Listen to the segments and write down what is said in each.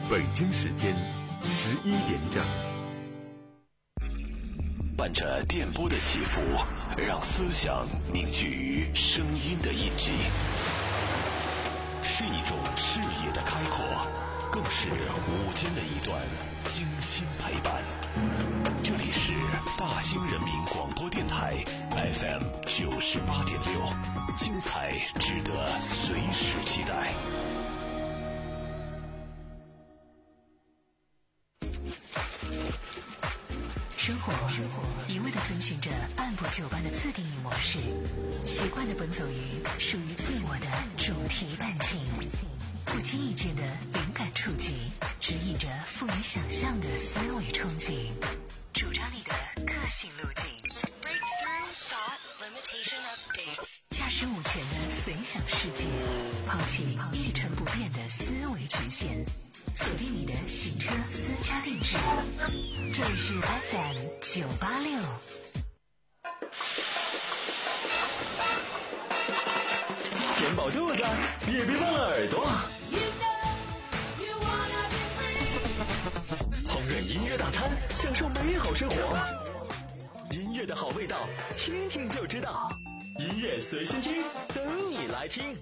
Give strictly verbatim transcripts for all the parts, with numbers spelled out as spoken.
北京时间十一点整。 伴着电波的起伏，让思想凝聚于声音的印记，是一种视野的开阔，更是午间的一段精心陪伴。这里是大兴人民广播电台 F M 九十八点六，精彩值得随时期待。 生活一味地遵循着按部就班的自定义模式，习惯地奔走于属于自我的主题感情，不经意间的灵感触及，指引着富于想象的思维憧憬，主张你的个性路径。Breakthrough Thought Limitation Update， 驾驶午前的随想世界，抛弃一成不变的思维局限，锁定你的洗车私家定制。这里是 F M 九八六。 填饱肚子，也别忘了耳朵。烹饪音乐大餐，享受美好生活。音乐的好味道，听听就知道。音乐随心听，等你来听。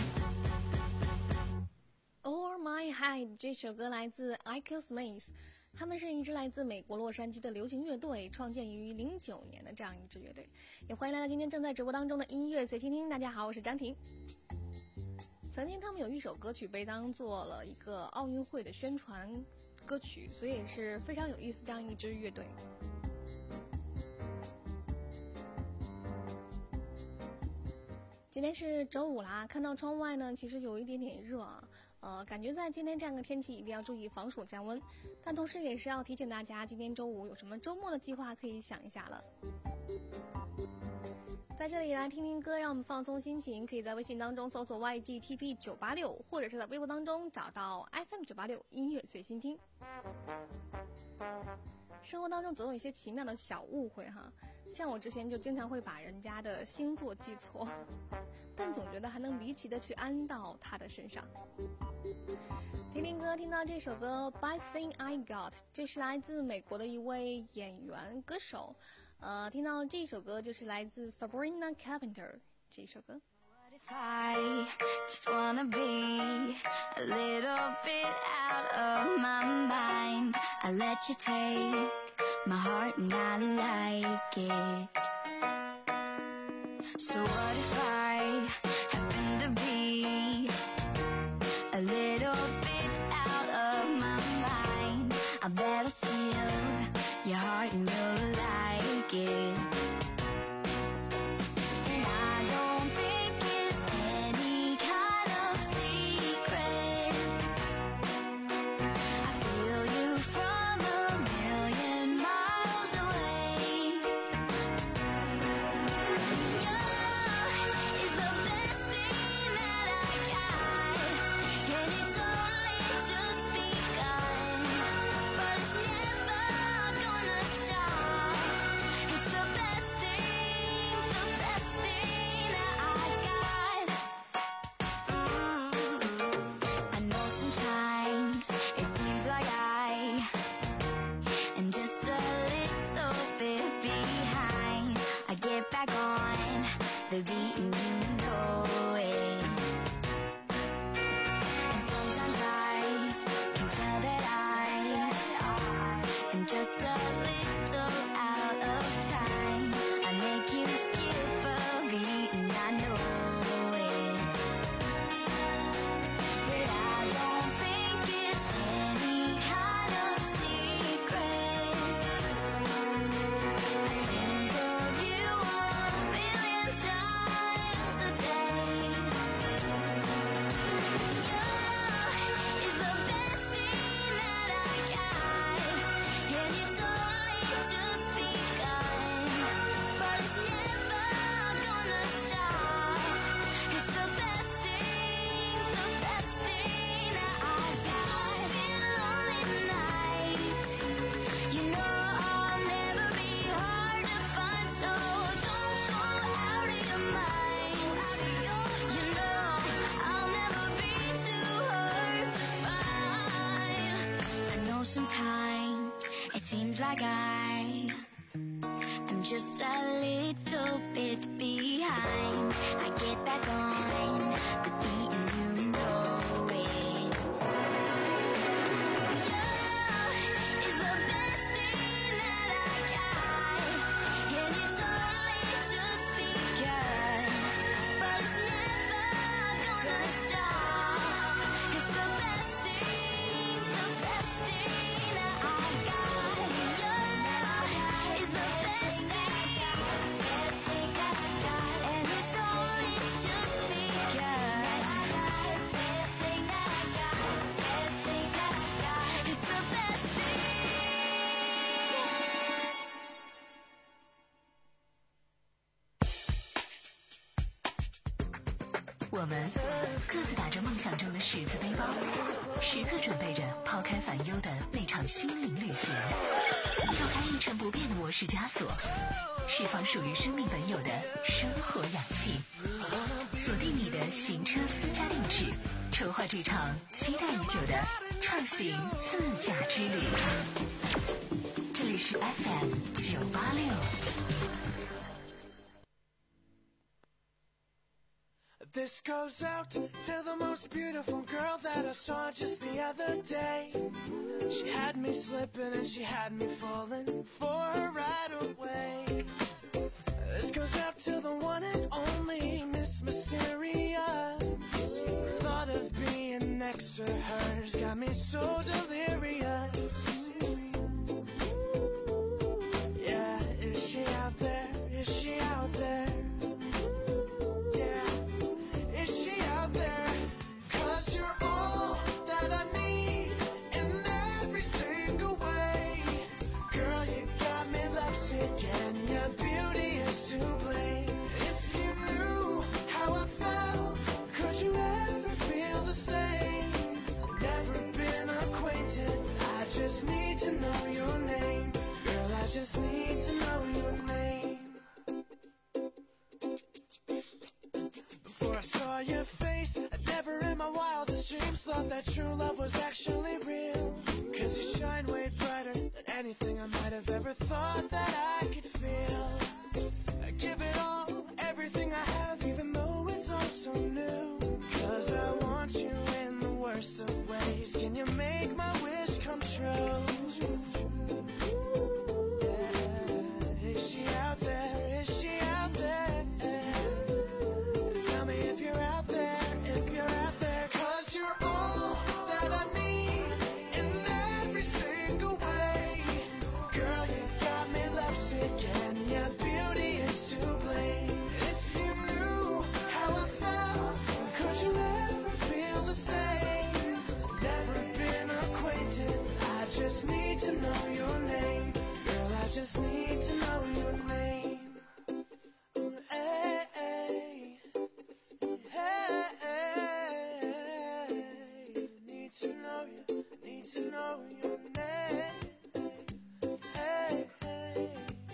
这首歌来自 Ike Smith， 他们是一支来自美国洛杉矶的流行乐队，创建于零九年的这样一支乐队。也欢迎来到今天正在直播当中的音乐随心听。大家好，我是张婷。曾经他们有一首歌曲被当做了一个奥运会的宣传歌曲，所以也是非常有意思这样一支乐队。今天是周五啦，看到窗外呢，其实有一点点热啊，呃，感觉在今天这样的天气一定要注意防暑降温，但同时也是要提醒大家，今天周五有什么周末的计划可以想一下了。在这里来听听歌，让我们放松心情，可以在微信当中搜索 Y G T P 九八六， 或者是在微博当中找到 F M 九八六 音乐随心听。生活当中总有一些奇妙的小误会哈，像我之前就经常会把人家的星座记错，但总觉得还能离奇的去安到他的身上。听听歌，听到这首歌 Best Thing I Got， 这是来自美国的一位演员歌手，呃，听到这首歌就是来自 Sabrina Carpenter 这首歌。 What if I just wanna be a little bit out of my mind? I let you take my heart and I like it. So what if I happen to be a little bit out of my mind? I bet I'll steal your heart and you'll like it. The beat and you know it. And sometimes I can tell that I am just a little out of time. I make you skip a beat and I know it. But I don't think it's any kind of secret. I think of you a billion times a day. You is the best thing that I got, and it's only just begun. But it's never gonna stop. It's the best thing, the best thing that I got. Don't feel lonely tonight. You know I'll never be hard to find, so don't go out of your mind. You know I'll never be too hard to find. I know sometimes it seems like I am just a little bit behind. I get back on the beat and you know it. You is the best thing that I got, and it's only just begun. But it's never gonna stop. It's the best thing, the best thing that I got. You is the best thing, best thing that I got, and it's only just begun. Best thing that I got, best thing that I got, it's the best thing. 我们各自打着梦想中的十字背包，时刻准备着抛开烦忧的那场心灵旅行，跳开一成不变的模式枷锁，释放属于生命本有的生活氧气，锁定你的行车私家定制，筹划这场期待已久的创行自驾之旅。这里是 F M 九八六。 This goes out to the most beautiful girl that I saw just the other day. She had me slipping and she had me falling for her right away. This goes out to the one and only Miss Mysterious. Thought of being next to her's got me so delirious. Yeah, is she out there? Is she out there? Just need to know your name. Before I saw your face, I'd never in my wildest dreams thought that true love was actually real. Cause you shine way brighter than anything I might have ever thought that I could feel. I give it all, everything I have, even though it's all so new. Cause I want you in the worst of ways. Can you make my wish come true? Is she out there? Is she out there? Tell me if you're out there, if you're out there. Cause you're all that I need in every single way. Girl, you got me lovesick and your beauty is to blame. If you knew how I felt, could you ever feel the same? Never been acquainted, I just need to know your name. Girl, I just need to know your name. Ooh, hey, hey, hey, hey. Need to know you, need to know your name. Hey, hey,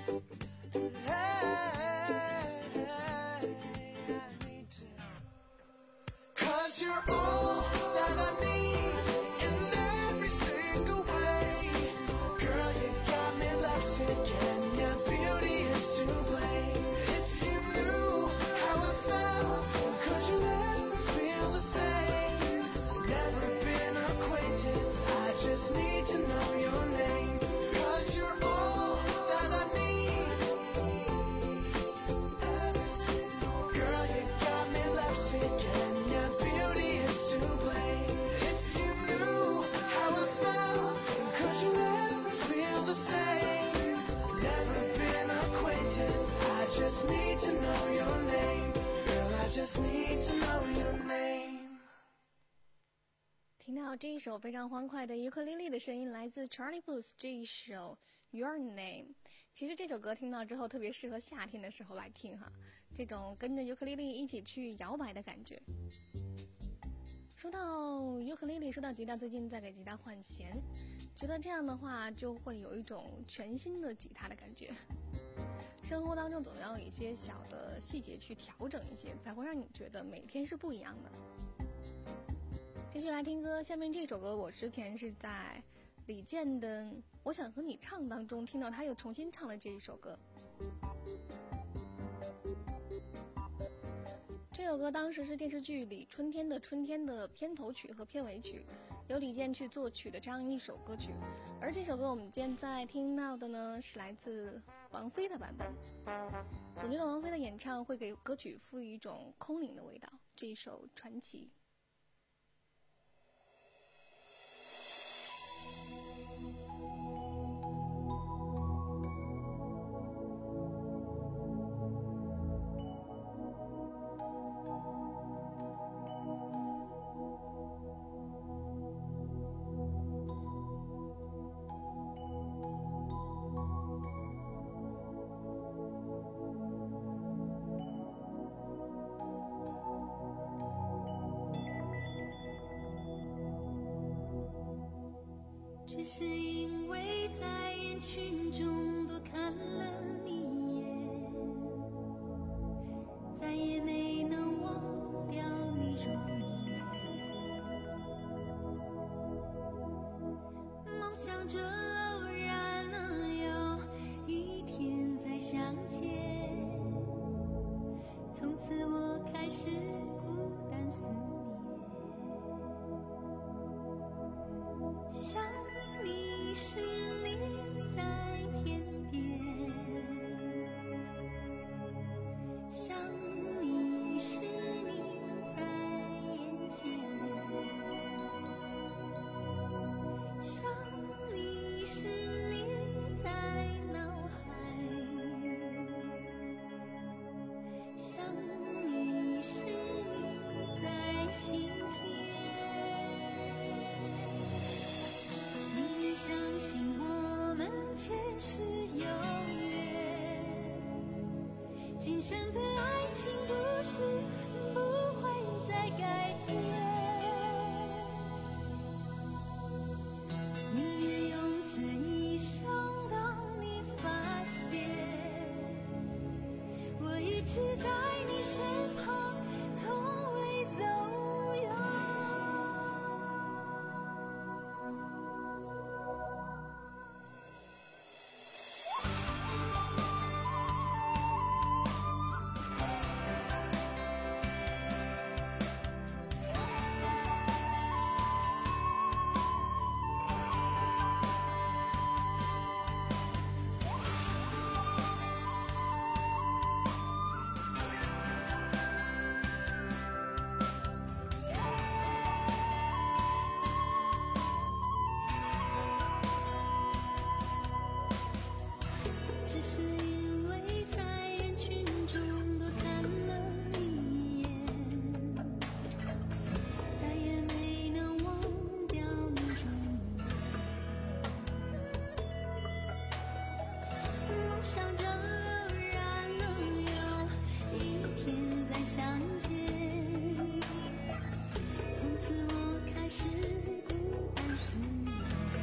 hey, I need to. Cause you're all that I need in every single way. Girl, you got me lovesick and your beauty is to blame. If you knew how I felt, could you ever feel the same? Never been acquainted, I just need to know your name. Cause you're all that I need. Every single girl, you got me lovesick and your beauty is to blame. If you knew how I felt, could you ever feel the same? Never been acquainted, I just need to know your name. Girl, I just need to know your name. 听到这一首非常欢快的尤克里里的声音，来自 Charlie Puth 这一首 Your Name。其实这首歌听到之后，特别适合夏天的时候来听哈，这种跟着尤克里里一起去摇摆的感觉。说到尤克里里，说到吉他，最近在给吉他换弦，觉得这样的话就会有一种全新的吉他的感觉。生活当中总要有一些小的细节去调整一些，才会让你觉得每天是不一样的。继续来听歌，下面这首歌我之前是在李健的《我想和你唱》当中听到他又重新唱了这一首歌。这首歌当时是电视剧里《春天的春天》的片头曲和片尾曲，由李健去作曲的这样一首歌曲。而这首歌我们现在听到的呢，是来自王菲的版本。总觉得王菲的演唱会给歌曲赋予一种空灵的味道。这一首《传奇》。 只是因为在人群中多看了你一眼，再也没能忘掉你容颜。梦想着偶然能有一天再相见，从此我开始深的爱情故事不会再改变。宁愿用这一生等你发现，我一直在你身旁，从未走远。只是因为在人群中多看了一眼，再也没能忘掉你容颜。梦想着偶然能有一天再相见，从此我开始孤单思念。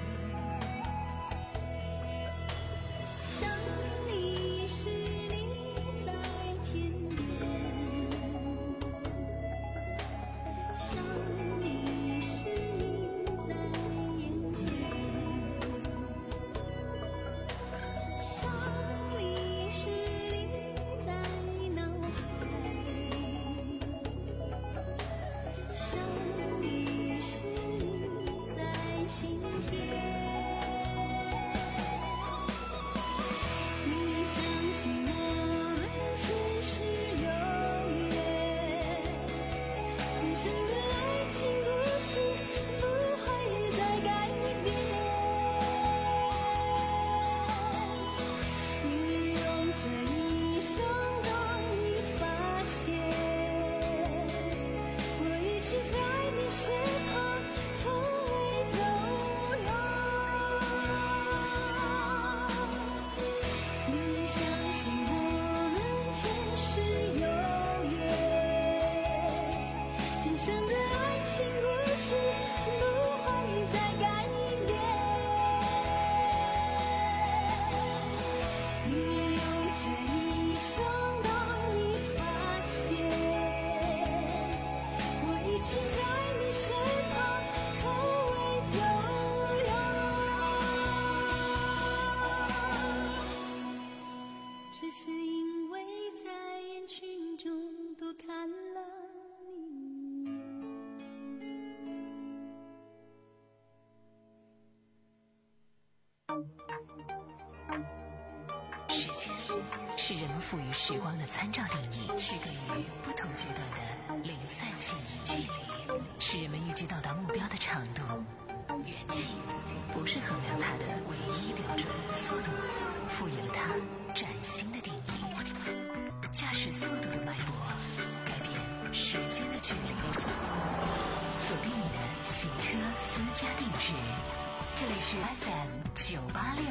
想你时你在天边，想你时你在眼前，想你时你在脑海，想你时你在心田。你相信我们前世有缘，今生的爱情故事不会再改变。你用这一生等你发现，我一直在你身旁，从未走远。你相信我们前世有缘，今生的爱情故事不会再改变。你用这一生等你发现，我一直在你身旁，从未走远。只是因为在人群中多看了你一眼。 时间是人们赋予时光的参照定义，区隔于不同阶段的零散记忆。距离是人们预计到达目标的长度，远近不是衡量它的唯一标准。速度赋予了它崭新的定义。驾驶速度的脉搏，改变时间的距离。锁定你的行车私家定制，这里是 F M 九八六。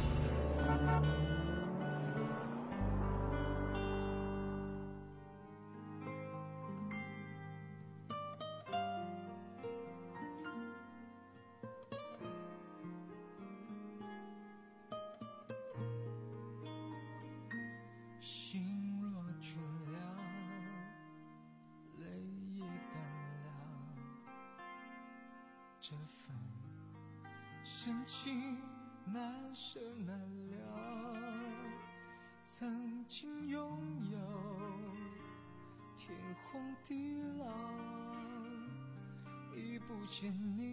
心若倦了，泪也干了，这份深情难舍难了。曾经拥有天荒地老，已不见你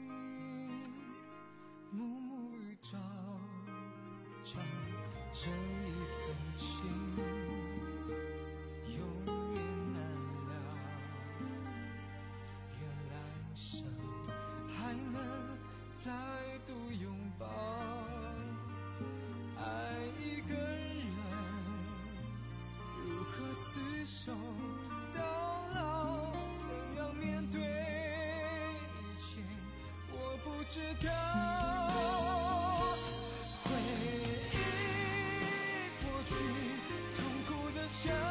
暮暮与朝朝，这一份情永远难了。愿来生还能再度拥抱，爱一个人如何厮守到老，怎样面对一切我不知道。回忆过去痛苦的笑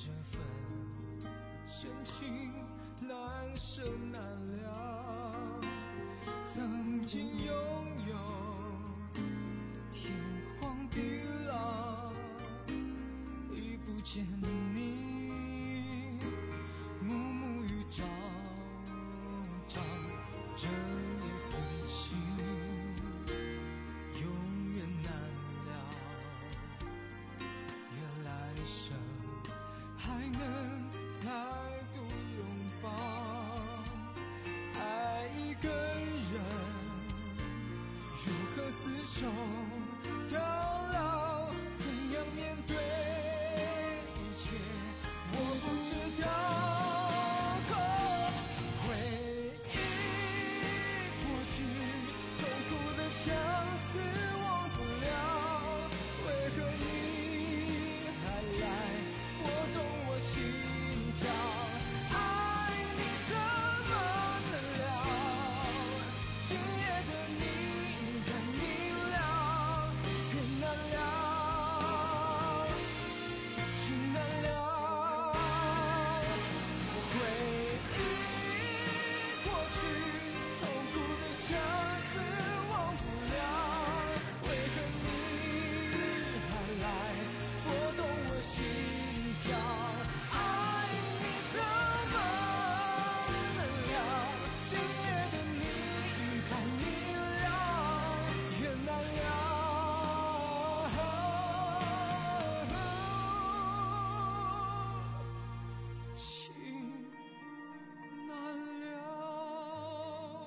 这份深情难舍难了。曾经拥有天荒地老，已不见你，暮暮与朝朝，这一份情永远难了。愿来生还能再度拥抱，爱一个人如何厮守到老，怎样面对一切我不知道。回忆过去，痛苦的相思忘不了，为何你还来拨动我心跳？爱你怎么能了？今夜的你应该明了，缘难了，情难了。回忆过去，痛苦的相思忘不了，为何你还来拨动我心跳？爱你怎么能了？今夜的你应该明了，缘难了，情难了。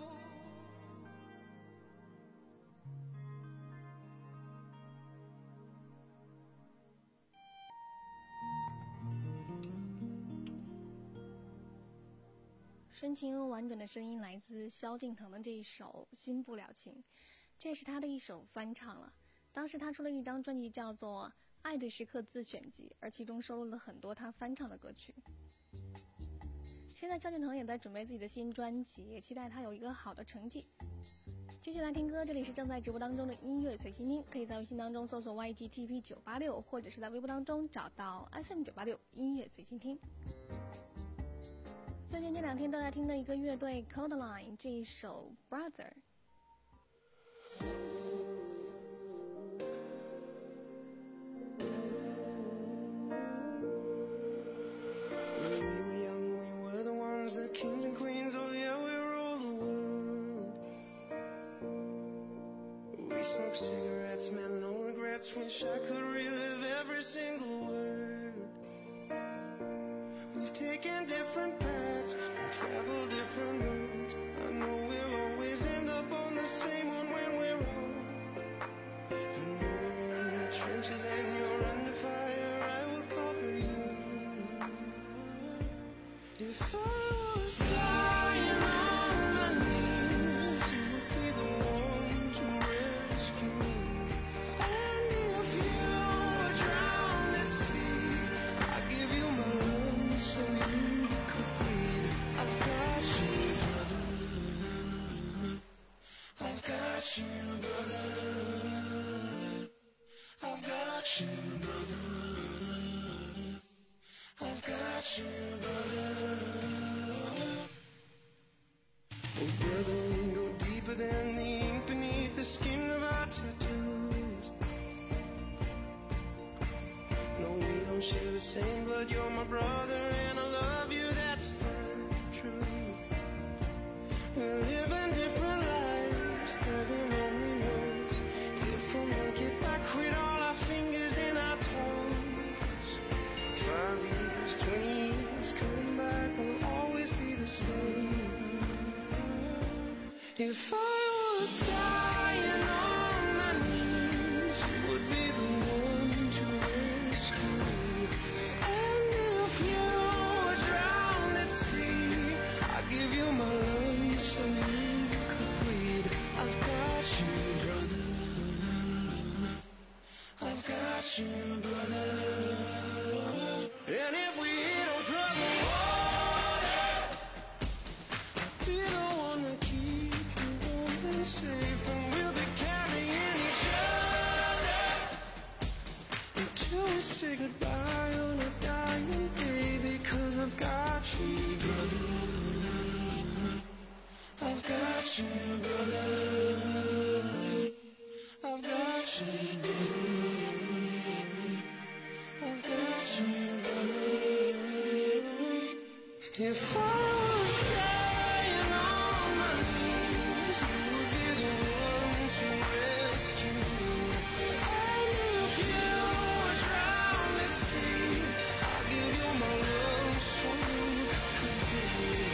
深情婉转的声音来自萧敬腾的这一首《新不了情》，这也是他的一首翻唱了。当时他出了一张专辑叫做《爱的时刻自选集》，而其中收录了很多他翻唱的歌曲。现在萧敬腾也在准备自己的新专辑，也期待他有一个好的成绩。继续来听歌，这里是正在直播当中的音乐随心听，可以在微信当中搜索 Y G T P 九八六，或者是在微博当中找到 F M 九八六音乐随心听。最近这两天都在听的一个乐队 Codeline 这一首 Brother。 When we were young, we were the ones, the kings and queens, oh yeah, we rule the world. We smoked cigarettes, man, no regrets, wish I could relive every single word. We've taken different paths and traveled different roads. I know we'll always end up on the same one when we're old. And when we're in the trenches and you're under fire, I will cover you. If I was dying on my knees, you would be the one to rescue me. And if you were drowned at sea, I'd give you my lungs so you could breathe. I've got you, brother. I've got you, brother. I've got you, brother. I've got you, brother. Oh, brother, we go deeper than the ink beneath the skin of our tattoos. No, we don't share the same blood. You're my brother, and I love you. That's the truth. We're living different lives. Heaven only knows if we'll make it back with all our fingers and our toes. Five years, twenty years, coming back will always be the same. If I was dying on my knees, you would be the one to rescue me. And if you were drowned at sea, I'd give you my lungs so you could breathe. I've got you, brother. I've got you, brother. And if we hit on trouble water, I'll be the one to keep you warm and safe. And we'll be carried If I was dying on my knees, you would be the one to rescue me. And if you were drowned at sea, I'll give you my love so you could breathe.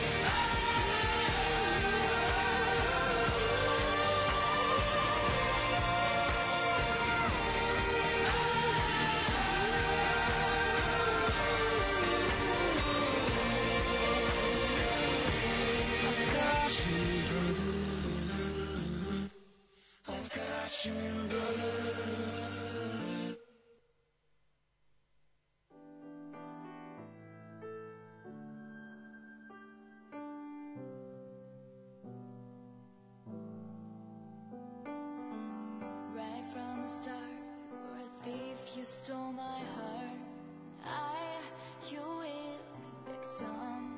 Right from the start, you were a thief, you stole my heart. I, your willing victim.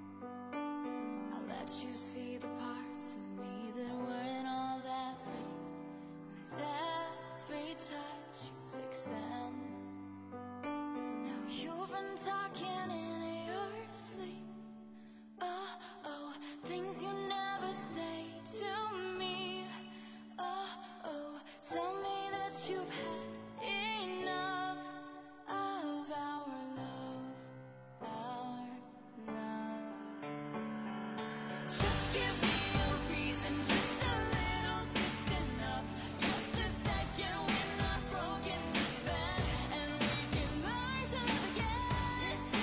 I let you see the parts of me that weren't all that pretty. With every touch, you fix them. Now you've been talking in your sleep. Oh, oh, things you never say to me. Oh, oh, tell me that you've had enough of our love, our love. Just give me a reason, just a little bit's enough. Just a second when I've broken this bed, and we can learn to love again. It's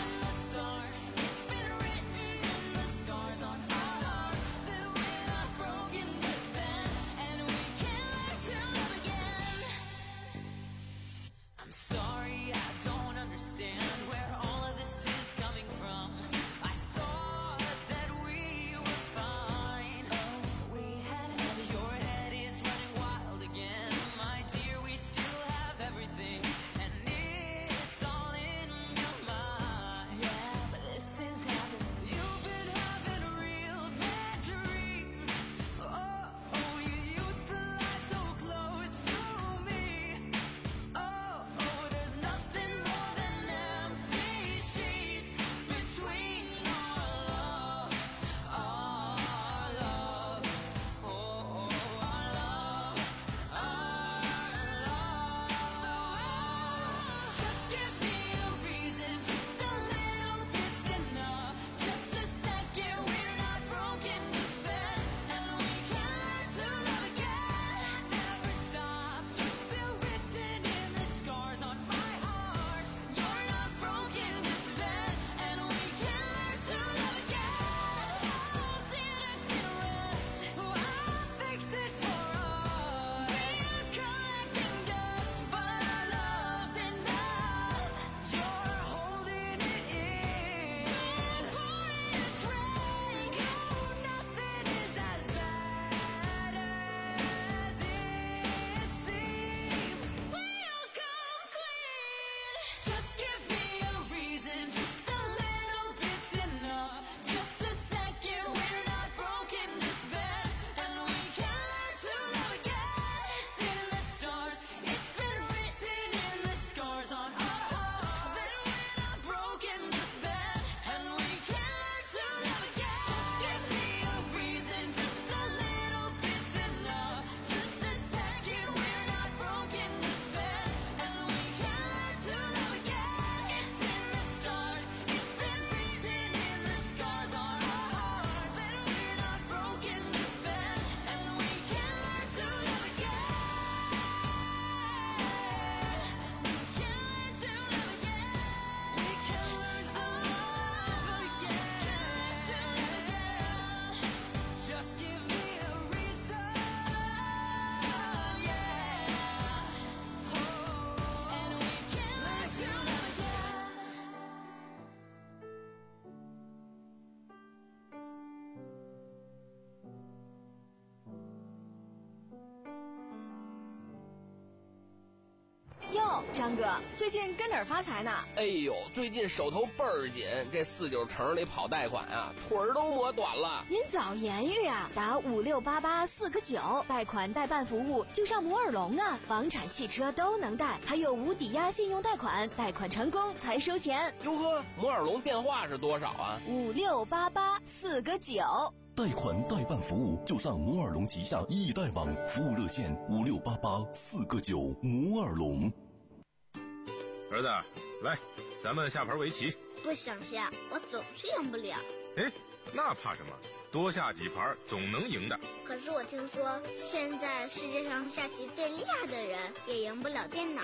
张哥，最近跟哪儿发财呢？ 哎呦，最近手头倍儿紧，这四九城里跑贷款啊，腿儿都磨短了。 您早言语啊，打五六八八四个九，贷款代办服务就上摩尔龙啊，房产、汽车都能贷，还有无抵押信用贷款，贷款成功才收钱。 哟呵，摩尔龙电话是多少啊？ 五六八八四个九。 贷款代办服务就上摩尔龙旗下易贷网，服务热线五六八八四个九。摩尔龙。 儿子，来，咱们下盘围棋。 不想下，我总是赢不了。 哎，那怕什么？多下几盘总能赢的。 可是我听说，现在世界上下棋最厉害的人也赢不了电脑。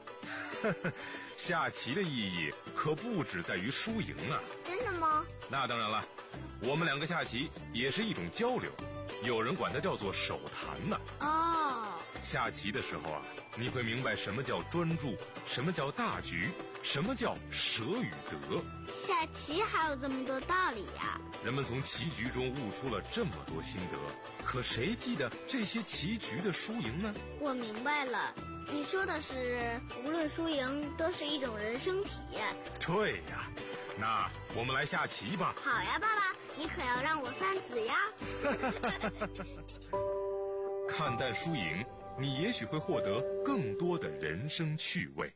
下棋的意义可不只在于输赢啊！ 真的吗？ 那当然了，我们两个下棋也是一种交流，有人管它叫做手谈呢。 哦， 下棋的时候啊，你会明白什么叫专注，什么叫大局，什么叫舍与得。 下棋还有这么多道理呀！ 人们从棋局中悟出了这么多心得，可谁记得这些棋局的输赢呢？ 我明白了，你说的是无论输赢都是一种人生体验。 对呀，那我们来下棋吧。 好呀，爸爸，你可要让我三子呀。 看淡输赢，你也许会获得更多的人生趣味。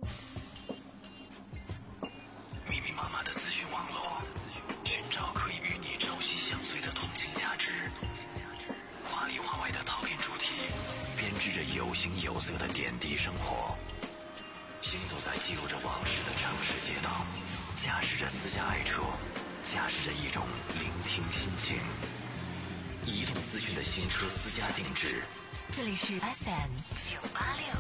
密密麻麻的资讯网络，寻找可以与你朝夕相随的同情价值，华里华外的套片主题，编织着有形有色的点滴生活。行走在记录着往事的城市街道，驾驶着私家爱车，驾驶着一种聆听心情。移动资讯的新车私家定制， 这里是 F M 九八六。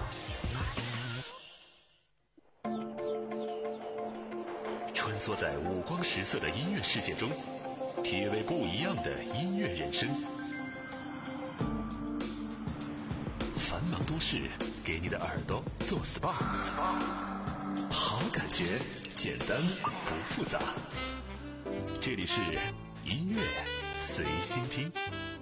穿梭在五光十色的音乐世界中，体味不一样的音乐人生。繁忙都市，给你的耳朵做 S P A， 好感觉，简单不复杂。这里是音乐随心听。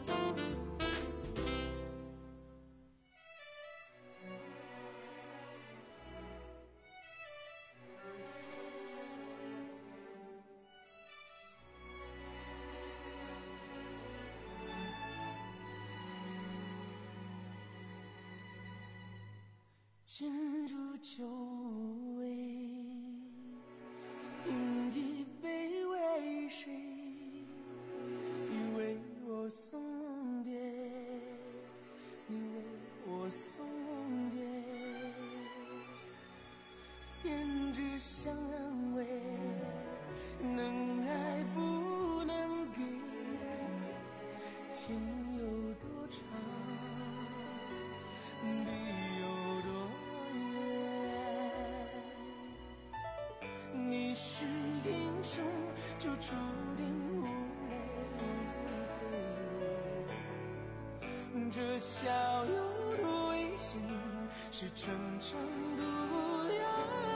进入酒味，饮一杯为谁？你为我送别，你为我送别，胭脂相安慰，能爱不能给，天有多长，地有多你是英雄，就注定无泪无悔。这逍遥的微笑是纯真毒药，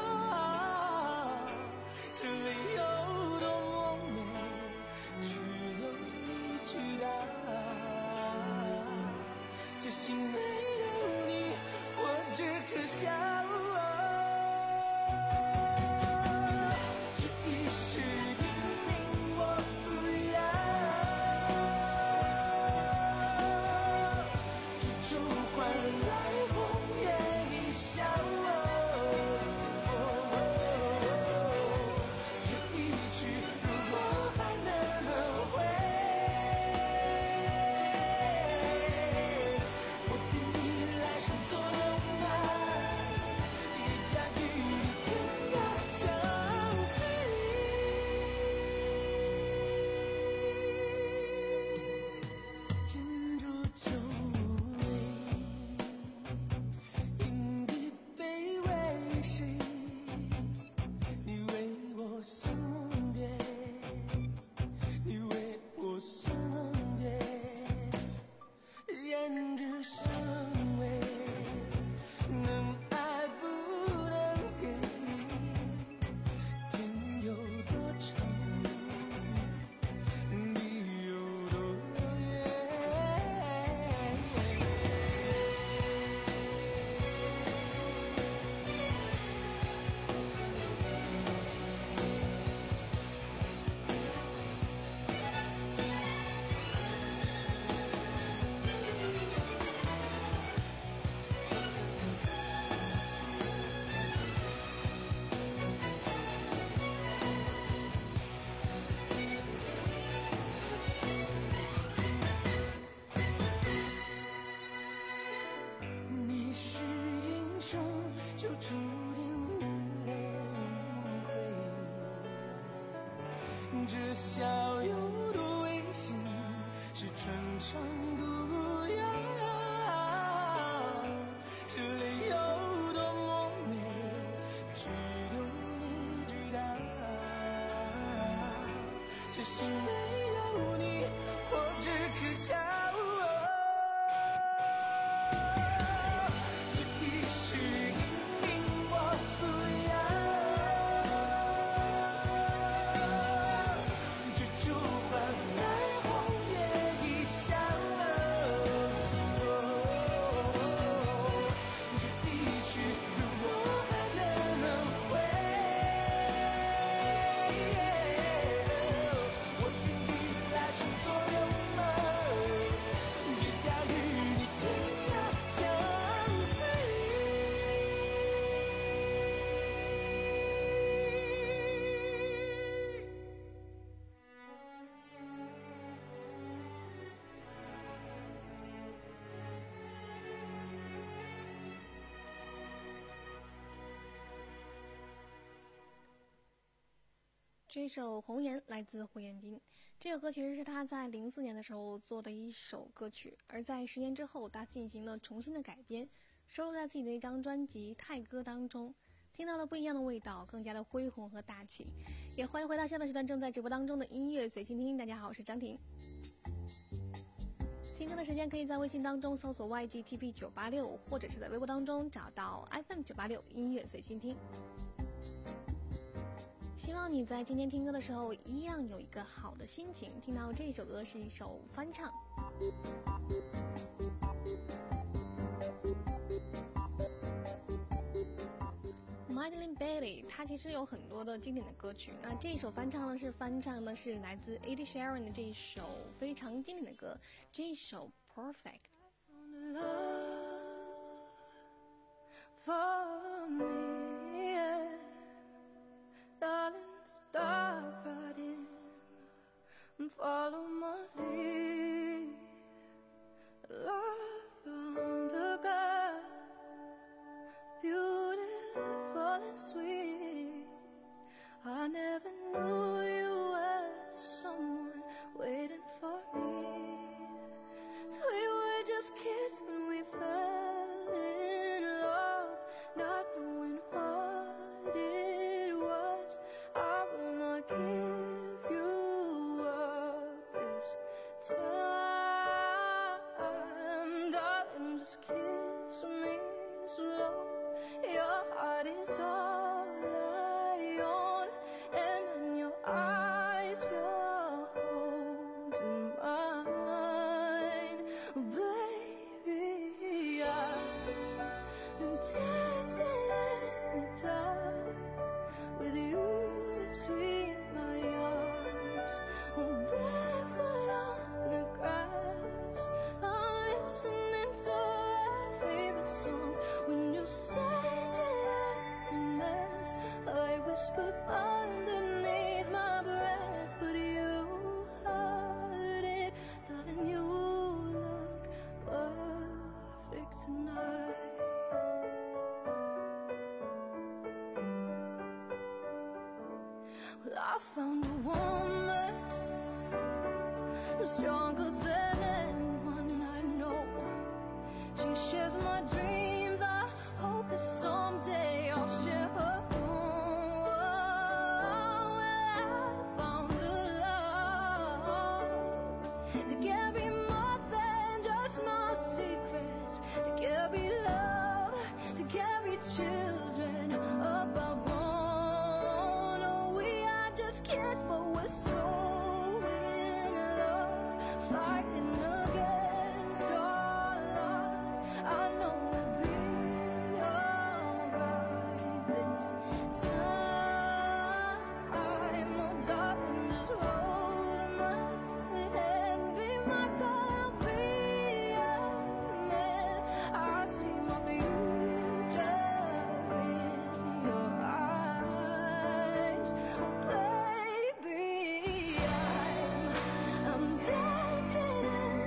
这里有多么美，只有你知道。这心没有你，活着可笑。这注定无怨无悔。这小有的微信是传唱不要，这里有多么美，只有你知道。这心没有你，我只可笑。这一世英名我不要，这烛换来红叶一笑。这一曲如果还能轮回，我愿意来生做流氓，别要与你天涯相随。 这首《红颜》来自胡彦斌。这首歌其实是他在零四年的时候做的一首歌曲，而在十年之后，他进行了重新的改编，收录在自己的一张专辑《泰歌》当中，听到了不一样的味道，更加的恢宏和大气。也欢迎回到下半时段正在直播当中的音乐随心听。大家好，我是张婷。听歌的时间可以在微信当中搜索 Y G T P 九八六，或者是在微博当中找到 F M 九八六音乐随心听。希望你在今天听歌的时候一样有一个好的心情。听到这首歌是一首翻唱。Madeline Bailey 她其实有很多的经典的歌曲，那这一首翻唱呢是翻唱的是来自 Ed Sheeran 的这一首非常经典的歌，这一首 Perfect。 For me, yeah. Darling, stop right in and follow my lead. Love found a girl, beautiful and sweet. I never knew you were someone waiting for me. So we were just kids when we fell in love, not knowing what it was. I will not give you up this time, darling, just kiss me slow. Your heart is all I own, and in your eyes you're holding mine. Baby, I'm dancing in the dark with you between my arms. I'm barefoot on the grass, I'm listening to our favorite songs. When you said you liked a mess, I whispered underneath my breath, but you heard it. Darling, you look perfect tonight. Well, I found a woman stronger than anyone I know. She shares my dreams. I hope that someday I'll share her home. Well, I found a love to carry more than just my secrets, to carry love, to carry children of our own. Oh, we are just kids, but we're so in love, fighting against all odds. I know we'll be alright this time. Oh, darling, just hold my hand, be my girl, be a man. I see my future in your eyes. Oh, baby, I'm, I'm dancing in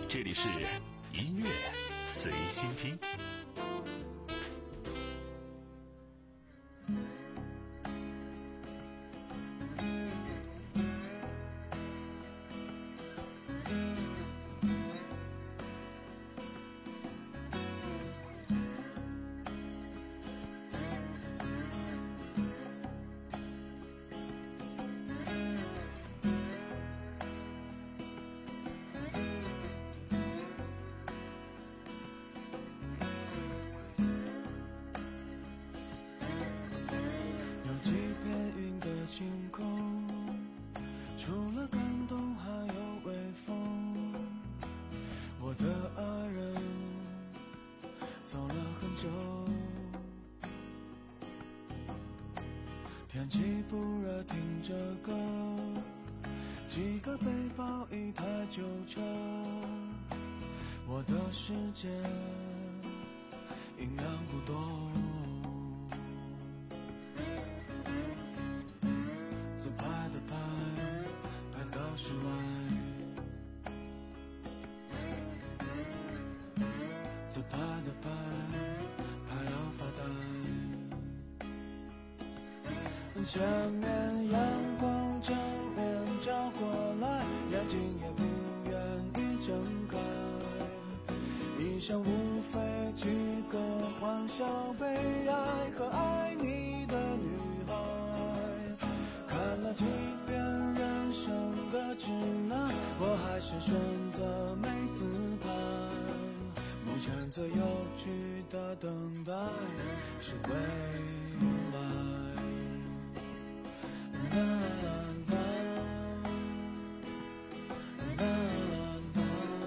这里是音乐随心听。 天气不热，听着歌，几个背包，一台旧车，我的世界音量不多，自拍的拍，拍到室外，自拍的拍，拍要发呆。前面阳光正面照过来，眼睛也不愿意睁开，一生无非几个欢笑、悲哀和爱你的女孩。看了几遍人生的指南，我还是选择没姿态。目前最有趣的等待是未来。啦啦啦，啦啦啦。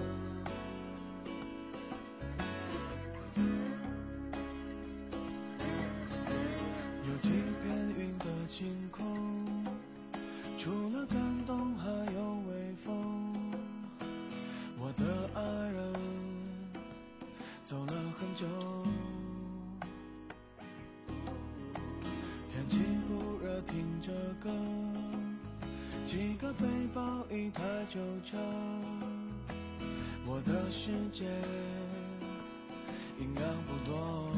有几片云的晴空，除了感动还有微风。我的爱人走了很久。天气不热，听着歌，几个背包，一台旧车，我的世界音量不多，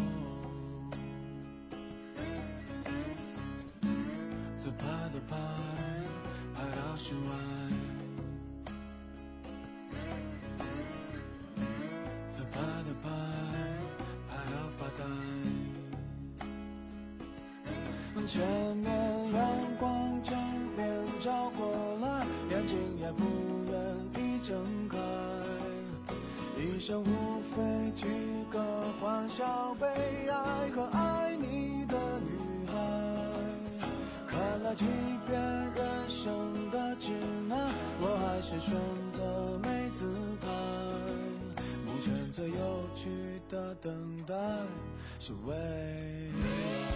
自拍的拍，拍到室外，自拍的拍，拍到发呆。前面阳光正面照过来，眼睛也不愿意睁开，一生无非几个欢笑、悲哀和爱你的女孩。看了几遍人生的指南，我还是选择没姿态。目前最有趣的等待是未来。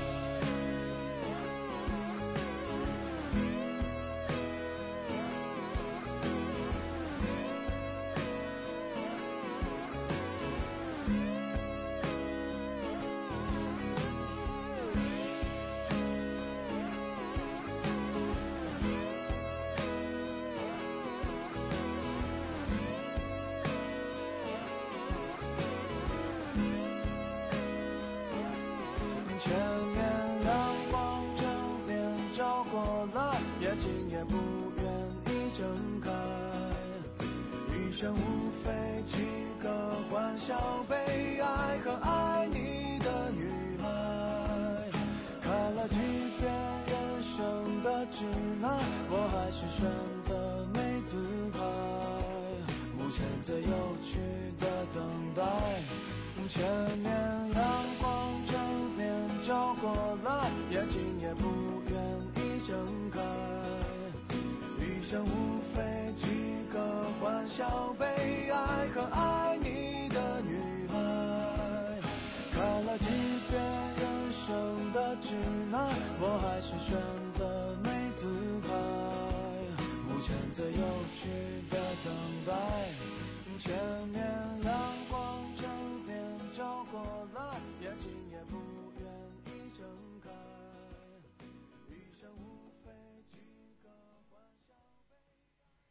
前面阳光正面照过来，眼睛也不愿意睁开，一生无非几个欢笑、悲哀和爱你的女孩。看了几遍人生的指南，我还是选择没姿态。目前最有趣的等待，前面阳光正面照过来，眼睛也不愿意睁开，一生无非几个欢笑、悲哀和爱你的女孩。看了几遍人生的指南，我还是选择没姿态。目前最有趣的等待，前面阳光正面照过来，眼睛也不愿意睁开，一生无非几个欢笑。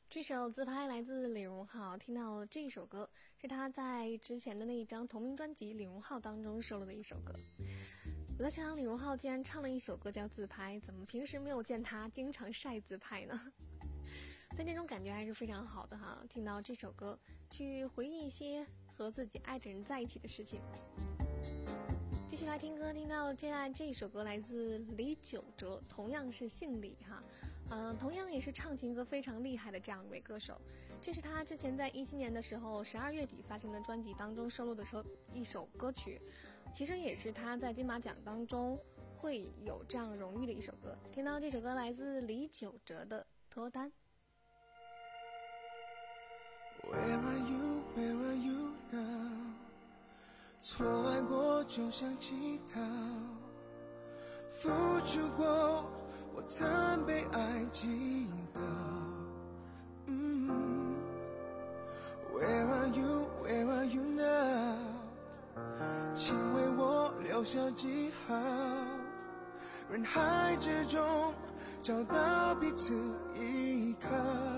这首自拍来自李荣浩，听到这一首歌是他在之前的那一张同名专辑《李荣浩》当中收录的一首歌。我在想，李荣浩既然唱了一首歌叫自拍，怎么平时没有见他经常晒自拍呢？但这种感觉还是非常好的哈，听到这首歌去回忆一些和自己爱的人在一起的事情。继续来听歌，听到接下来这首歌来自李玖哲，同样是姓李哈，嗯、呃，同样也是唱情歌非常厉害的这样一位歌手。这是他之前在一七年的时候十二月底发行的专辑当中收录的首一首歌曲，其实也是他在金马奖当中会有这样荣誉的一首歌。听到这首歌来自李玖哲的《脱单》。 Where are you? Where are you now? 错爱过就像乞讨，付出过我曾被爱击倒。嗯 Where are you? Where are you now? 请为我留下记号，人海之中找到彼此依靠。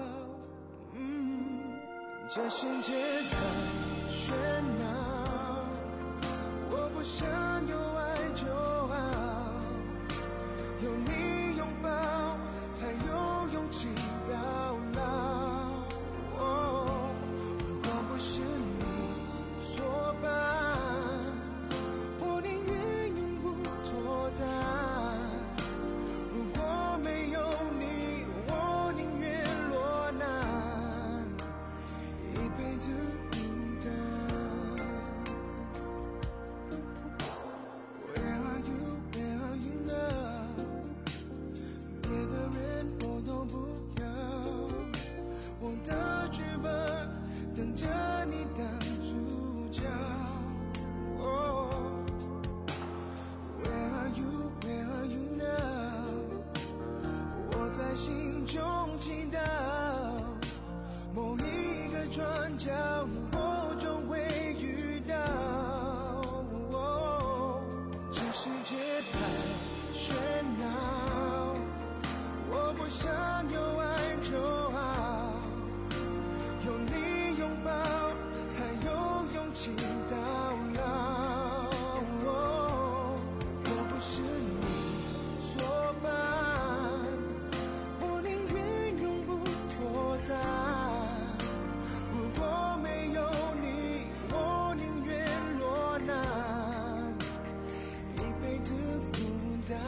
嗯，这世界太喧闹，我不想有爱就好，有你拥抱才有勇气到老。哦，如果不是你作伴，我宁愿永不脱单。如果没有你，我宁愿落难，一辈子孤单。Where are you? Where are you now? 别的人我都不要，我的剧本等着你当主角。Oh, where are you? Where are you now? 我在心中祈祷，某一个转角，我终会遇到。Oh, 这世界太喧闹，我不想有爱就好，有你拥抱才有勇气到老。哦，若不是你作伴，我宁愿永不脱单。如果没有你，我宁愿落难，一辈子孤单。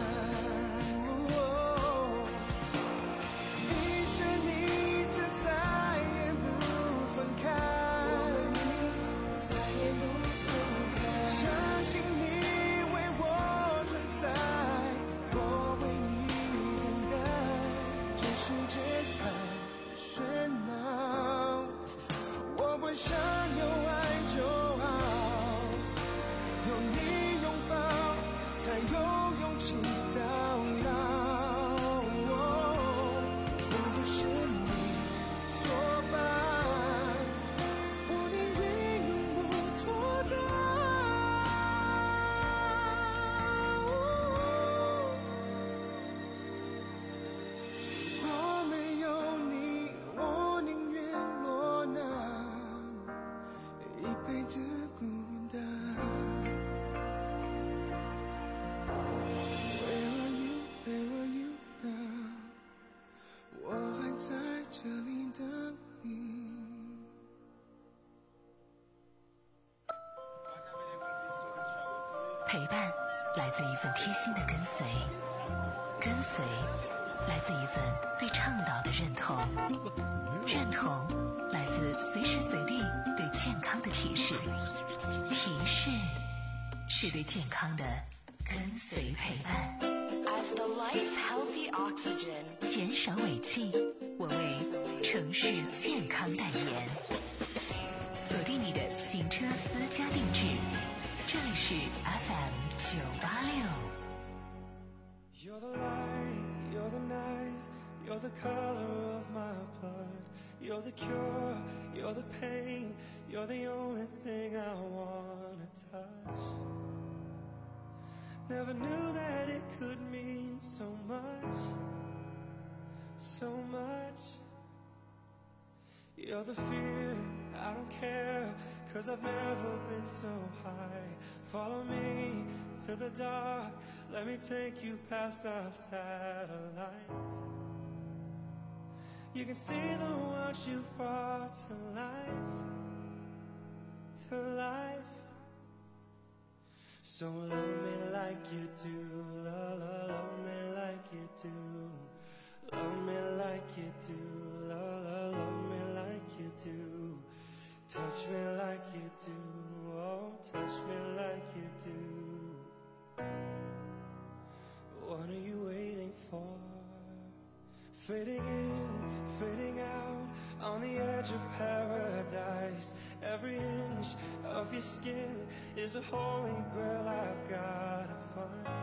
哦，你是你，这再也不分开，再也不分开。相信你为我存在，我为你等待。这世界太喧闹，我不想有爱就好，有你拥抱才有勇气到老。如果是你作伴，我宁愿永不脱单。如果没有你，我宁愿落难，一辈子孤单。Where are you? Where are you now? 我还在这里等你。 陪伴来自一份贴心的跟随，跟随来自一份对倡导的认同，认同来自随时随地对健康的提示，提示是对健康的跟随陪伴。As the life healthy oxygen， 减少尾气，我为城市健康代言。锁定你的行车私家定制，这里是 F M 九八六。 You're the light, you're the night, you're the color of my blood. You're the cure, you're the pain, you're the only thing I wanna touch. Never knew that it could mean so much, so much. You're the fear, I don't care, 'cause I've never been so high. Follow me to the dark, let me take you past our satellites. You can see the ones you've brought to life, to life. So love me like you do, love, love, love me like you do. Love me like you do, love, love, love me like you do. Touch me like you do, oh, touch me like you do. What are you waiting for? Fading in, fading out, on the edge of paradise. Every inch of your skin is a holy grail I've gotta find.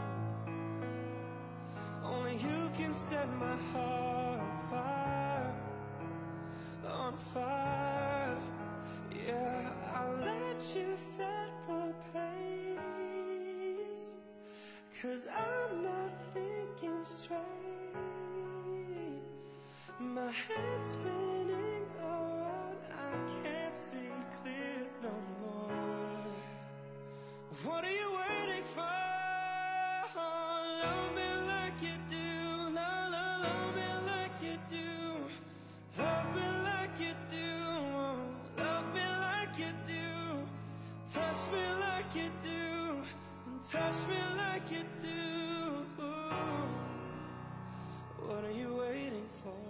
Only you can set my heart on fire, on fire. Yeah, I'll let you set the pace, 'cause I'm not thinking straight. My head's spinning around, I can't see clear no more. What are you waiting for? Love me like you do, love, love, love me like you do. Love me like you do, love me like you do. Touch me like you do, touch me like you do. What are you waiting for?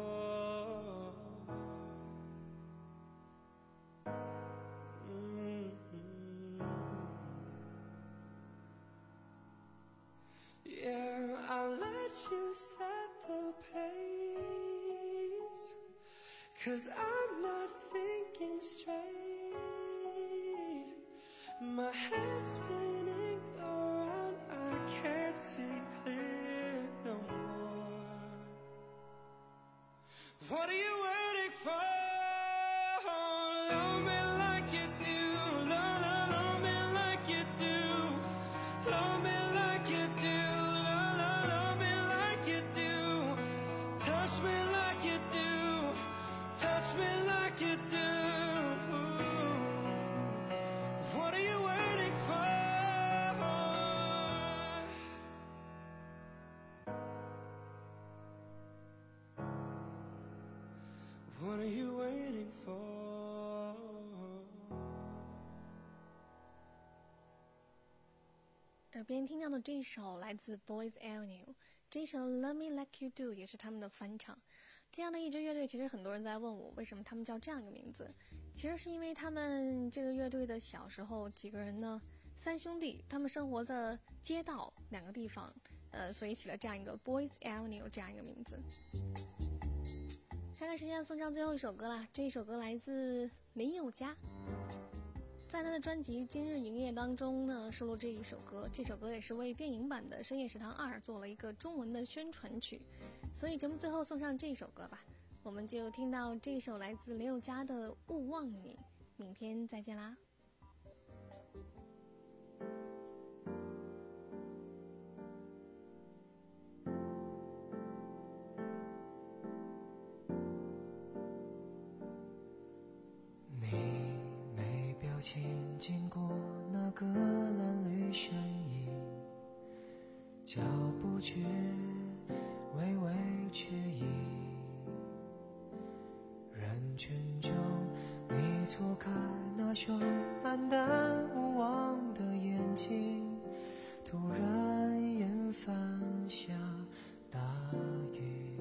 Yeah, I'll let you set the pace, 'cause I'm not thinking straight. My head's spinning around, I can't see clear no more. What are you waiting for? Love me like you do, love, love, love me like you do. Love me like you do, love, love, love me like you do. Touch me like you do, touch me like you do. What are you waiting for? What are you waiting for? 耳边听到的这一首来自 Boys Avenue， 这一首 Love Me Like You Do 也是他们的翻唱。这样的一支乐队，其实很多人在问我为什么他们叫这样一个名字，其实是因为他们这个乐队的小时候几个人呢，三兄弟，他们生活在街道两个地方，呃，所以起了这样一个 Boys Avenue 这样一个名字。看看时间，送上最后一首歌啦，这一首歌来自林宥嘉。在他的专辑《今日营业》当中呢，收录这一首歌。这首歌也是为电影版的《深夜食堂二》做了一个中文的宣传曲，所以节目最后送上这一首歌吧。我们就听到这首来自林宥嘉的《勿忘你》，明天再见啦。 经过那个蓝绿身影，脚步却微微迟疑。人群中，你错开那双黯淡无望的眼睛，突然眼泛下大雨。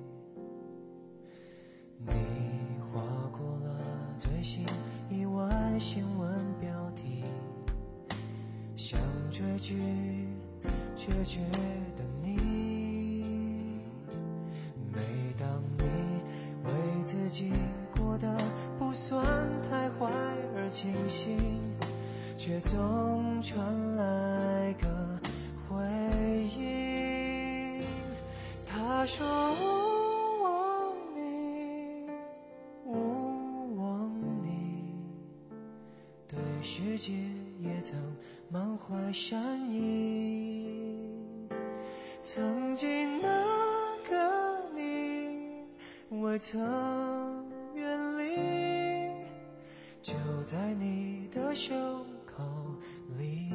你划过了最新意外新闻标题，想追剧却觉得腻。每当你为自己过得不算太坏而庆幸，却总传来个回应。他说勿忘你，勿忘你，对世界也曾满怀善意。曾经那个你，未曾远离。 就在你的胸口里。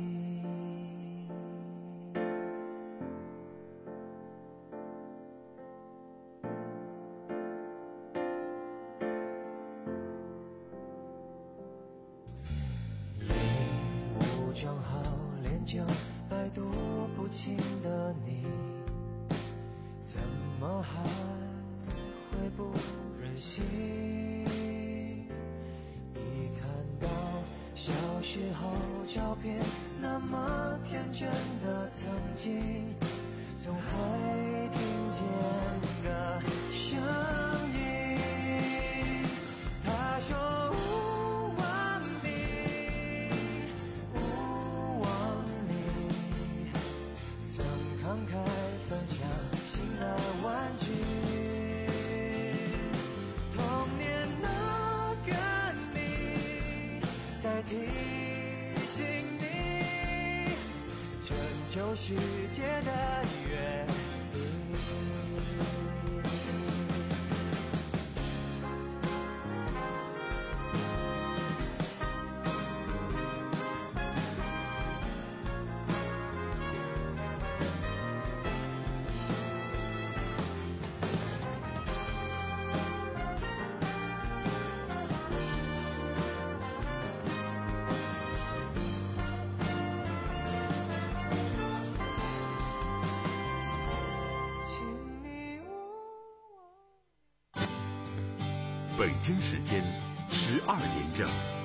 领悟装好练就百毒不侵的你，怎么还会不忍心？一看到小时候照片，那么天真的曾经，总会听见个声音，他说勿忘你，勿忘你，曾慷慨分享心爱玩具，童年那个你在提醒你，拯救世界的约定。 北京时间十二点整。